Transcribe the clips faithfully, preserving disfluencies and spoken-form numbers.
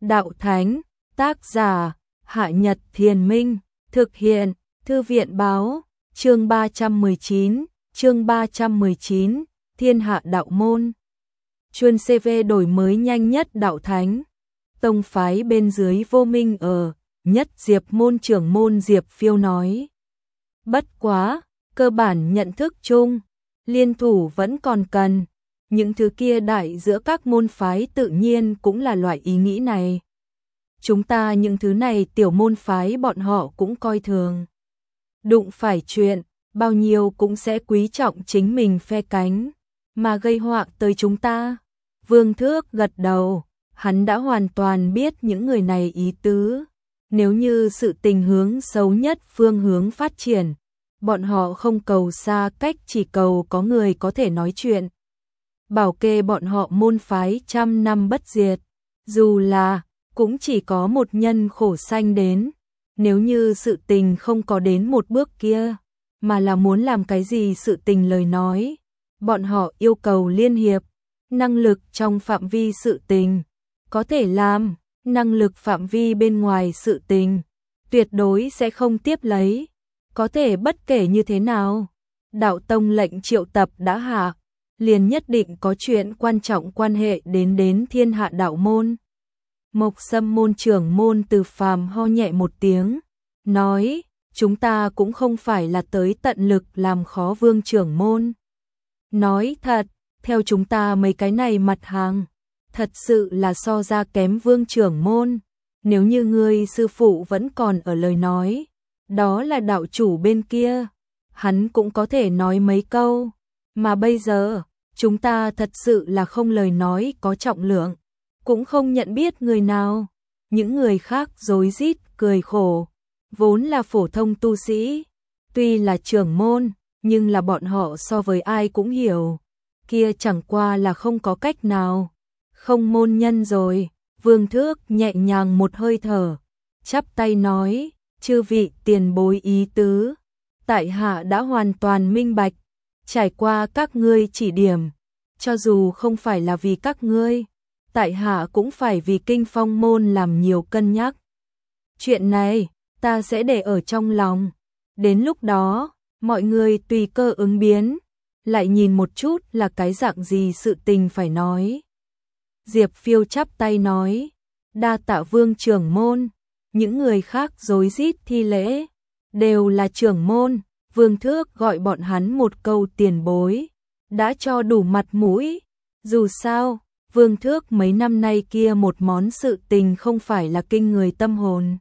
đạo thánh, tác giả, Hạ Nhật Thiền Minh, thực hiện, Thư viện báo, chương ba trăm mười chín, chương ba trăm mười chín, Thiên Hạ Đạo Môn. Chuyên xê vê đổi mới nhanh nhất đạo thánh. Tông phái bên dưới vô minh ở, nhất Diệp môn trưởng môn Diệp Phiêu nói. Bất quá, cơ bản nhận thức chung, liên thủ vẫn còn cần. Những thứ kia đại giữa các môn phái tự nhiên cũng là loại ý nghĩ này. Chúng ta những thứ này tiểu môn phái bọn họ cũng coi thường. Đụng phải chuyện, bao nhiêu cũng sẽ quý trọng chính mình phe cánh, mà gây họa tới chúng ta. Vương Thước gật đầu, hắn đã hoàn toàn biết những người này ý tứ. Nếu như sự tình hướng xấu nhất phương hướng phát triển, bọn họ không cầu xa cách, chỉ cầu có người có thể nói chuyện. Bảo kê bọn họ môn phái trăm năm bất diệt, dù là cũng chỉ có một nhân khổ sanh đến. Nếu như sự tình không có đến một bước kia, mà là muốn làm cái gì sự tình lời nói, bọn họ yêu cầu liên hiệp, năng lực trong phạm vi sự tình, có thể làm, năng lực phạm vi bên ngoài sự tình, tuyệt đối sẽ không tiếp lấy, có thể bất kể như thế nào. Đạo tông lệnh triệu tập đã hạ, liền nhất định có chuyện quan trọng quan hệ đến đến Thiên Hạ Đạo Môn. Mộc Sâm môn trưởng môn Từ Phàm ho nhẹ một tiếng, nói, chúng ta cũng không phải là tới tận lực làm khó Vương trưởng môn. Nói thật, theo chúng ta mấy cái này mặt hàng, thật sự là so ra kém Vương trưởng môn. Nếu như ngươi sư phụ vẫn còn ở lời nói, đó là đạo chủ bên kia, hắn cũng có thể nói mấy câu. Mà bây giờ, chúng ta thật sự là không lời nói có trọng lượng, cũng không nhận biết người nào. Những người khác rối rít cười khổ, vốn là phổ thông tu sĩ, tuy là trưởng môn, nhưng là bọn họ so với ai cũng hiểu, kia chẳng qua là không có cách nào, không môn nhân rồi. Vương Thước nhẹ nhàng một hơi thở, chắp tay nói, chư vị tiền bối ý tứ, tại hạ đã hoàn toàn minh bạch, trải qua các ngươi chỉ điểm, cho dù không phải là vì các ngươi, tại hạ cũng phải vì Kinh Phong môn làm nhiều cân nhắc. Chuyện này, ta sẽ để ở trong lòng, đến lúc đó, mọi người tùy cơ ứng biến, lại nhìn một chút là cái dạng gì sự tình phải nói. Diệp Phiêu chắp tay nói, đa tạ Vương trưởng môn. Những người khác rối rít thi lễ, đều là trưởng môn. Vương Thước gọi bọn hắn một câu tiền bối, đã cho đủ mặt mũi. Dù sao, Vương Thước mấy năm nay kia một món sự tình không phải là kinh người tâm hồn.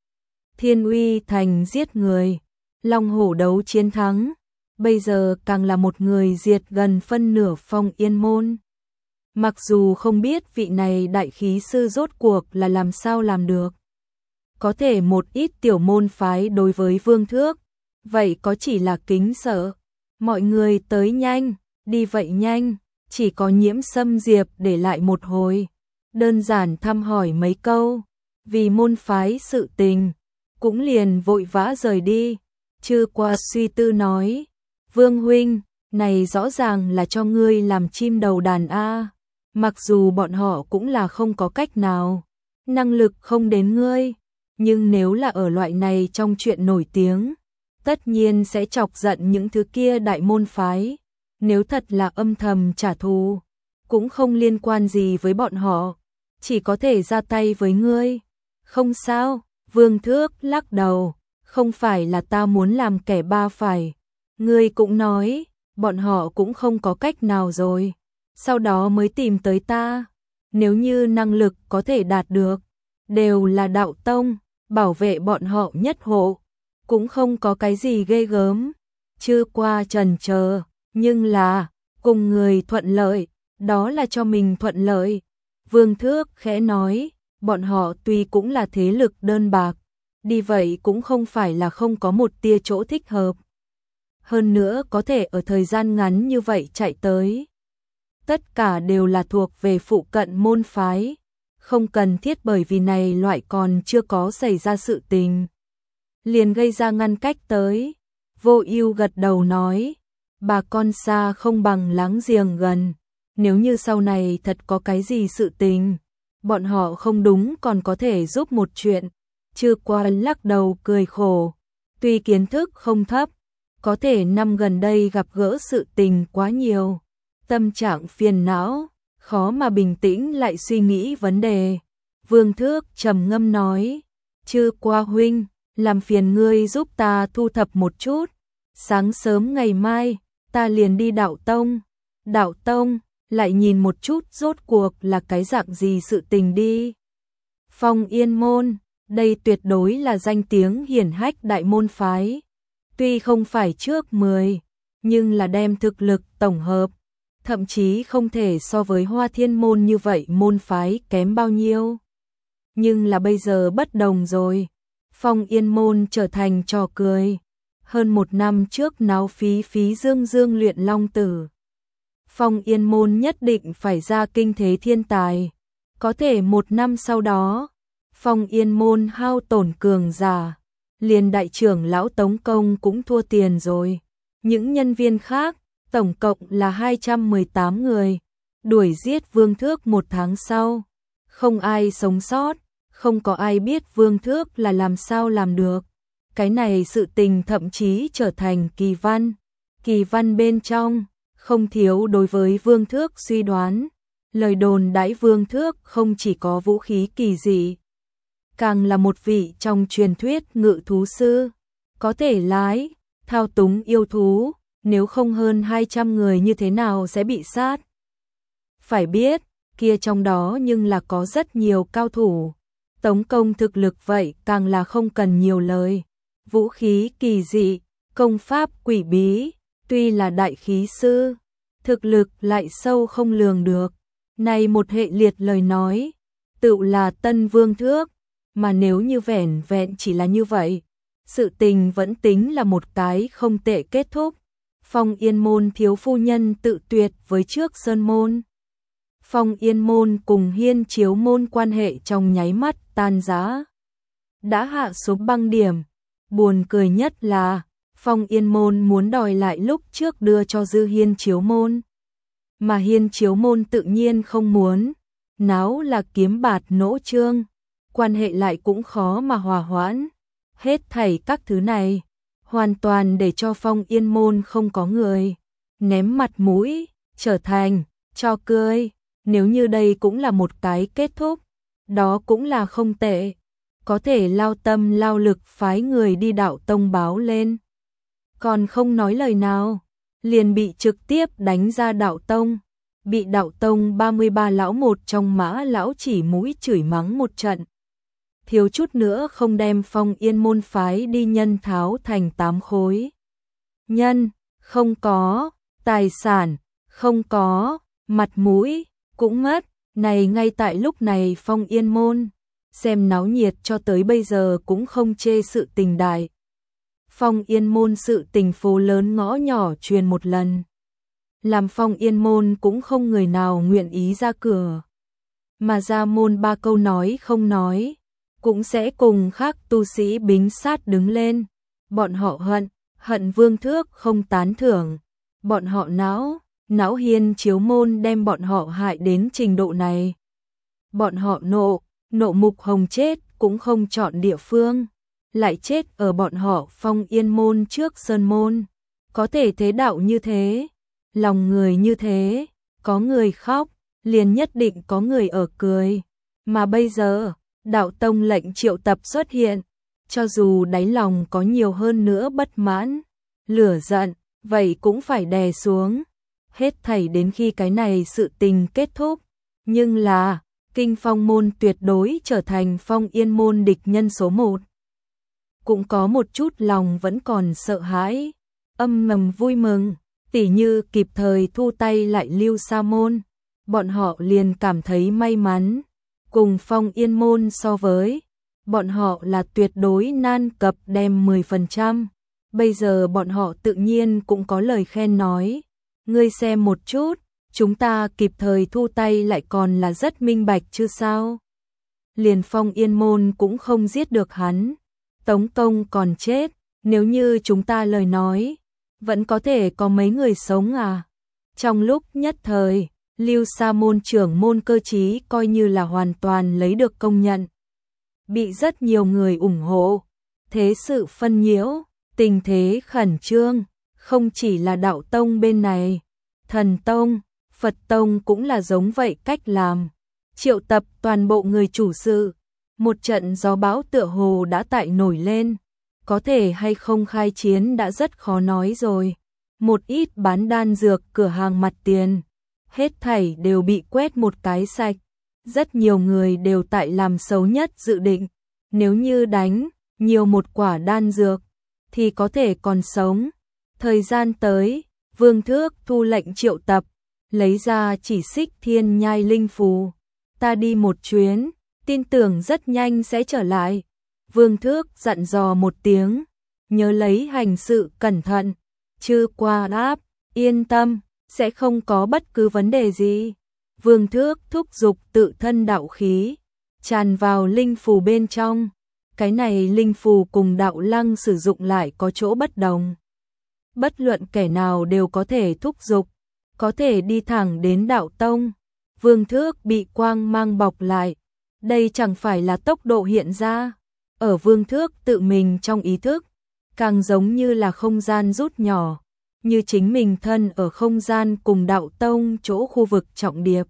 Thiên Uy Thành giết người, Long Hổ đấu chiến thắng, bây giờ càng là một người diệt gần phân nửa Phong Yên môn. Mặc dù không biết vị này đại khí sư rốt cuộc là làm sao làm được, có thể một ít tiểu môn phái đối với Vương Thước, vậy có chỉ là kính sợ. Mọi người tới nhanh, đi vậy nhanh, chỉ có Nhiễm Sâm Diệp để lại một hồi, đơn giản thăm hỏi mấy câu, vì môn phái sự tình, cũng liền vội vã rời đi. Chư qua suy tư nói, Vương huynh, này rõ ràng là cho ngươi làm chim đầu đàn a. Mặc dù bọn họ cũng là không có cách nào, năng lực không đến ngươi, nhưng nếu là ở loại này trong chuyện nổi tiếng, tất nhiên sẽ chọc giận những thứ kia đại môn phái. Nếu thật là âm thầm trả thù, cũng không liên quan gì với bọn họ, chỉ có thể ra tay với ngươi. Không sao, Vương Thước lắc đầu, không phải là ta muốn làm kẻ ba phải. Ngươi cũng nói, bọn họ cũng không có cách nào rồi, sau đó mới tìm tới ta. Nếu như năng lực có thể đạt được, đều là đạo tông, bảo vệ bọn họ nhất hộ, cũng không có cái gì ghê gớm. Chưa qua trần chờ, nhưng là, cùng người thuận lợi, đó là cho mình thuận lợi. Vương Thước khẽ nói, bọn họ tuy cũng là thế lực đơn bạc, đi vậy cũng không phải là không có một tia chỗ thích hợp. Hơn nữa có thể ở thời gian ngắn như vậy chạy tới. Tất cả đều là thuộc về phụ cận môn phái, không cần thiết bởi vì này loại còn chưa có xảy ra sự tình, liền gây ra ngăn cách tới. Vô Ưu gật đầu nói, bà con xa không bằng láng giềng gần, nếu như sau này thật có cái gì sự tình, bọn họ không đúng còn có thể giúp một chuyện. Chư Quan lắc đầu cười khổ, tuy kiến thức không thấp, có thể năm gần đây gặp gỡ sự tình quá nhiều, tâm trạng phiền não, khó mà bình tĩnh lại suy nghĩ vấn đề. Vương Thước trầm ngâm nói, Chư Qua huynh, làm phiền ngươi giúp ta thu thập một chút, sáng sớm ngày mai, ta liền đi Đạo Tông. Đạo Tông, lại nhìn một chút rốt cuộc là cái dạng gì sự tình đi. Phong Yên Môn, đây tuyệt đối là danh tiếng hiển hách đại môn phái. Tuy không phải trước mười, nhưng là đem thực lực tổng hợp, thậm chí không thể so với Hoa Thiên Môn như vậy môn phái kém bao nhiêu. Nhưng là bây giờ bất đồng rồi, Phong Yên Môn trở thành trò cười. Hơn một năm trước náo phí phí dương dương luyện long tử. Phong Yên Môn nhất định phải ra kinh thế thiên tài. Có thể một năm sau đó, Phong Yên Môn hao tổn cường giả, liền đại trưởng lão Tống Công cũng thua tiền rồi. Những nhân viên khác, tổng cộng là hai trăm mười tám người, đuổi giết Vương Thước một tháng sau. Không ai sống sót, không có ai biết Vương Thước là làm sao làm được. Cái này sự tình thậm chí trở thành kỳ văn. Kỳ văn bên trong, không thiếu đối với Vương Thước suy đoán. Lời đồn đãi Vương Thước không chỉ có vũ khí kỳ dị, càng là một vị trong truyền thuyết ngự thú sư, có thể lái, thao túng yêu thú, nếu không hơn hai trăm người như thế nào sẽ bị sát. Phải biết, kia trong đó nhưng là có rất nhiều cao thủ. Tống Công thực lực vậy càng là không cần nhiều lời. Vũ khí kỳ dị, công pháp quỷ bí, tuy là đại khí sư, thực lực lại sâu không lường được. Này một hệ liệt lời nói, tự là Tân Vương Thước, mà nếu như vẻn vẹn chỉ là như vậy, sự tình vẫn tính là một cái không tệ kết thúc. Phong Yên Môn thiếu phu nhân tự tuyệt với trước Sơn Môn. Phong Yên Môn cùng Hiên Chiếu Môn quan hệ trong nháy mắt tan rã, đã hạ xuống băng điểm. Buồn cười nhất là, Phong Yên Môn muốn đòi lại lúc trước đưa cho Dư Hiên Chiếu Môn. Mà Hiên Chiếu Môn tự nhiên không muốn, náo là kiếm bạt nỗ trương, quan hệ lại cũng khó mà hòa hoãn. Hết thảy các thứ này, hoàn toàn để cho Phong Yên Môn không có người, ném mặt mũi, trở thành trò cười. Nếu như đây cũng là một cái kết thúc, đó cũng là không tệ. Có thể lao tâm lao lực phái người đi Đạo Tông báo lên, còn không nói lời nào, liền bị trực tiếp đánh ra Đạo Tông. Bị Đạo Tông ba mươi ba lão một trong mã lão chỉ mũi chửi mắng một trận, thiếu chút nữa không đem Phong Yên Môn phái đi nhân tháo thành tám khối. Nhân không có, tài sản không có, mặt mũi cũng mất. Này ngay tại lúc này Phong Yên Môn xem náo nhiệt cho tới bây giờ cũng không chê sự tình đại. Phong Yên Môn sự tình phố lớn ngõ nhỏ truyền một lần, làm Phong Yên Môn cũng không người nào nguyện ý ra cửa. Mà ra môn ba câu nói không nói, cũng sẽ cùng khác tu sĩ bính sát đứng lên. Bọn họ hận, hận Vương Thước không tán thưởng. Bọn họ não, não Hiên Chiếu Môn đem bọn họ hại đến trình độ này. Bọn họ nộ, nộ Mục Hồng chết cũng không chọn địa phương, lại chết ở bọn họ Phong Yên Môn trước Sơn Môn. Có thể thế đạo như thế, lòng người như thế, có người khóc, liền nhất định có người ở cười. Mà bây giờ, Đạo Tông lệnh triệu tập xuất hiện, cho dù đáy lòng có nhiều hơn nữa bất mãn, lửa giận, vậy cũng phải đè xuống. Hết thảy đến khi cái này sự tình kết thúc. Nhưng là, Kinh Phong Môn tuyệt đối trở thành Phong Yên Môn địch nhân số một. Cũng có một chút lòng vẫn còn sợ hãi, âm ngầm vui mừng, tỉ như kịp thời thu tay lại Lưu Sa Môn. Bọn họ liền cảm thấy may mắn, cùng Phong Yên Môn so với, bọn họ là tuyệt đối nan cập đem mười phần trăm. Bây giờ bọn họ tự nhiên cũng có lời khen nói. Ngươi xem một chút, chúng ta kịp thời thu tay lại còn là rất minh bạch chứ sao. Liền Phong Yên Môn cũng không giết được hắn. Tống Công còn chết, nếu như chúng ta lời nói, vẫn có thể có mấy người sống à. Trong lúc nhất thời, Lưu Sa môn trưởng môn cơ trí coi như là hoàn toàn lấy được công nhận. Bị rất nhiều người ủng hộ, thế sự phân nhiễu, tình thế khẩn trương, không chỉ là đạo tông bên này, thần tông, Phật tông cũng là giống vậy cách làm. Triệu tập toàn bộ người chủ sự, một trận gió bão tựa hồ đã tại nổi lên, có thể hay không khai chiến đã rất khó nói rồi. Một ít bán đan dược cửa hàng mặt tiền, hết thảy đều bị quét một cái sạch, rất nhiều người đều tại làm xấu nhất dự định, nếu như đánh nhiều một quả đan dược thì có thể còn sống. Thời gian tới, Vương Thước thu lệnh triệu tập, lấy ra chỉ xích thiên nhai linh phù. Ta đi một chuyến, tin tưởng rất nhanh sẽ trở lại. Vương Thước dặn dò một tiếng, nhớ lấy hành sự cẩn thận, chư qua áp, yên tâm, sẽ không có bất cứ vấn đề gì. Vương Thước thúc giục tự thân đạo khí, tràn vào linh phù bên trong. Cái này linh phù cùng đạo lăng sử dụng lại có chỗ bất đồng. Bất luận kẻ nào đều có thể thúc giục, có thể đi thẳng đến đạo tông. Vương Thước bị quang mang bọc lại, đây chẳng phải là tốc độ hiện ra. Ở Vương Thước tự mình trong ý thức, càng giống như là không gian rút nhỏ, như chính mình thân ở không gian cùng đạo tông chỗ khu vực trọng điệp.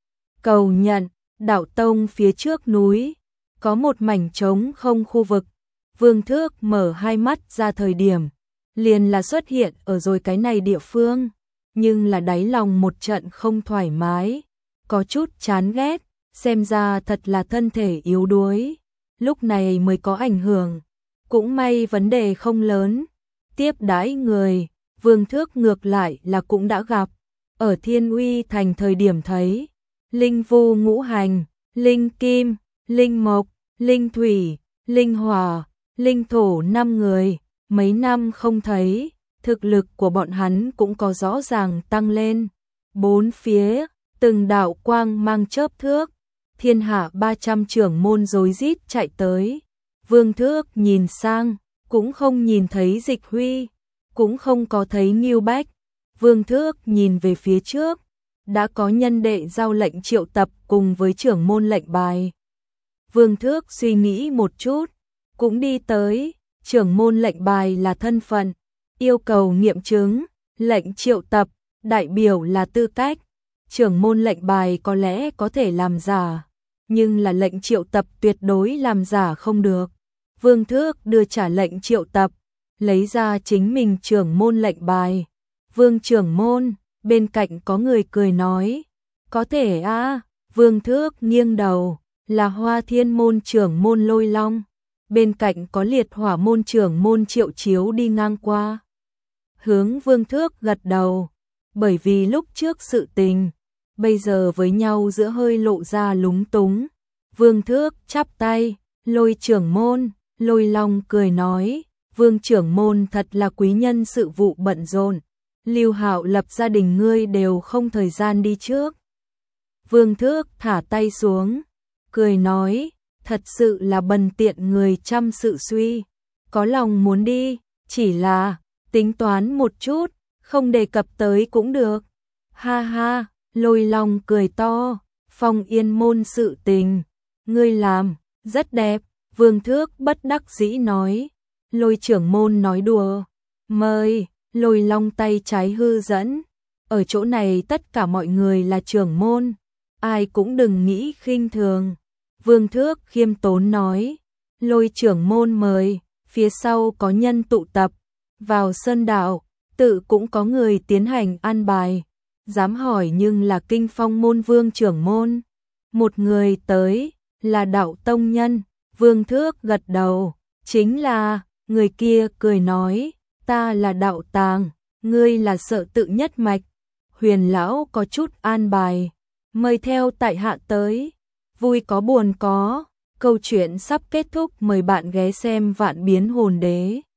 Cầu nhận, đạo tông phía trước núi, có một mảnh trống không khu vực. Vương Thước mở hai mắt ra thời điểm, liền là xuất hiện ở rồi cái này địa phương, nhưng là đáy lòng một trận không thoải mái, có chút chán ghét, xem ra thật là thân thể yếu đuối, lúc này mới có ảnh hưởng. Cũng may vấn đề không lớn, tiếp đãi người, Vương Thước ngược lại là cũng đã gặp, ở Thiên Uy thành thời điểm thấy, linh vu ngũ hành, linh kim, linh mộc, linh thủy, linh hỏa, linh thổ năm người, mấy năm không thấy, thực lực của bọn hắn cũng có rõ ràng tăng lên. Bốn phía, từng đạo quang mang chớp thước, thiên hạ ba trăm trưởng môn rối rít chạy tới. Vương Thước nhìn sang, cũng không nhìn thấy Dịch Huy, cũng không có thấy Ngưu Bách. Vương Thước nhìn về phía trước, đã có nhân đệ giao lệnh triệu tập cùng với trưởng môn lệnh bài. Vương Thước suy nghĩ một chút, cũng đi tới, trưởng môn lệnh bài là thân phận, yêu cầu nghiệm chứng, lệnh triệu tập, đại biểu là tư cách. Trưởng môn lệnh bài có lẽ có thể làm giả, nhưng là lệnh triệu tập tuyệt đối làm giả không được. Vương Thước đưa trả lệnh triệu tập, lấy ra chính mình trưởng môn lệnh bài. Vương trưởng môn, bên cạnh có người cười nói, có thể a à? Vương Thước nghiêng đầu, là Hoa Thiên môn trưởng môn Lôi Long, bên cạnh có Liệt Hỏa môn trưởng môn Triệu Chiếu đi ngang qua. Hướng Vương Thước gật đầu, bởi vì lúc trước sự tình, bây giờ với nhau giữa hơi lộ ra lúng túng. Vương Thước chắp tay, Lôi trưởng môn, Lôi Long cười nói, Vương trưởng môn thật là quý nhân sự vụ bận rộn, Lưu Hạo lập gia đình ngươi đều không thời gian đi trước. Vương Thước thả tay xuống, cười nói, thật sự là bần tiện người trăm sự suy, có lòng muốn đi, chỉ là tính toán một chút, không đề cập tới cũng được. Ha ha, Lôi Long cười to, Phong Yên môn sự tình, ngươi làm rất đẹp. Vương Thước bất đắc dĩ nói, Lôi trưởng môn nói đùa, mời. Lôi Long tay trái hư dẫn, ở chỗ này tất cả mọi người là trưởng môn, ai cũng đừng nghĩ khinh thường. Vương Thước khiêm tốn nói, Lôi trưởng môn mời, phía sau có nhân tụ tập, vào sơn đạo, tự cũng có người tiến hành an bài, dám hỏi nhưng là Kinh Phong môn Vương trưởng môn. Một người tới, là đạo tông nhân. Vương Thước gật đầu, chính là, người kia cười nói, ta là đạo tàng, ngươi là sợ tự nhất mạch. Huyền lão có chút an bài, mời theo tại hạ tới, vui có buồn có, câu chuyện sắp kết thúc, mời bạn ghé xem Vạn Biến Hồn Đế.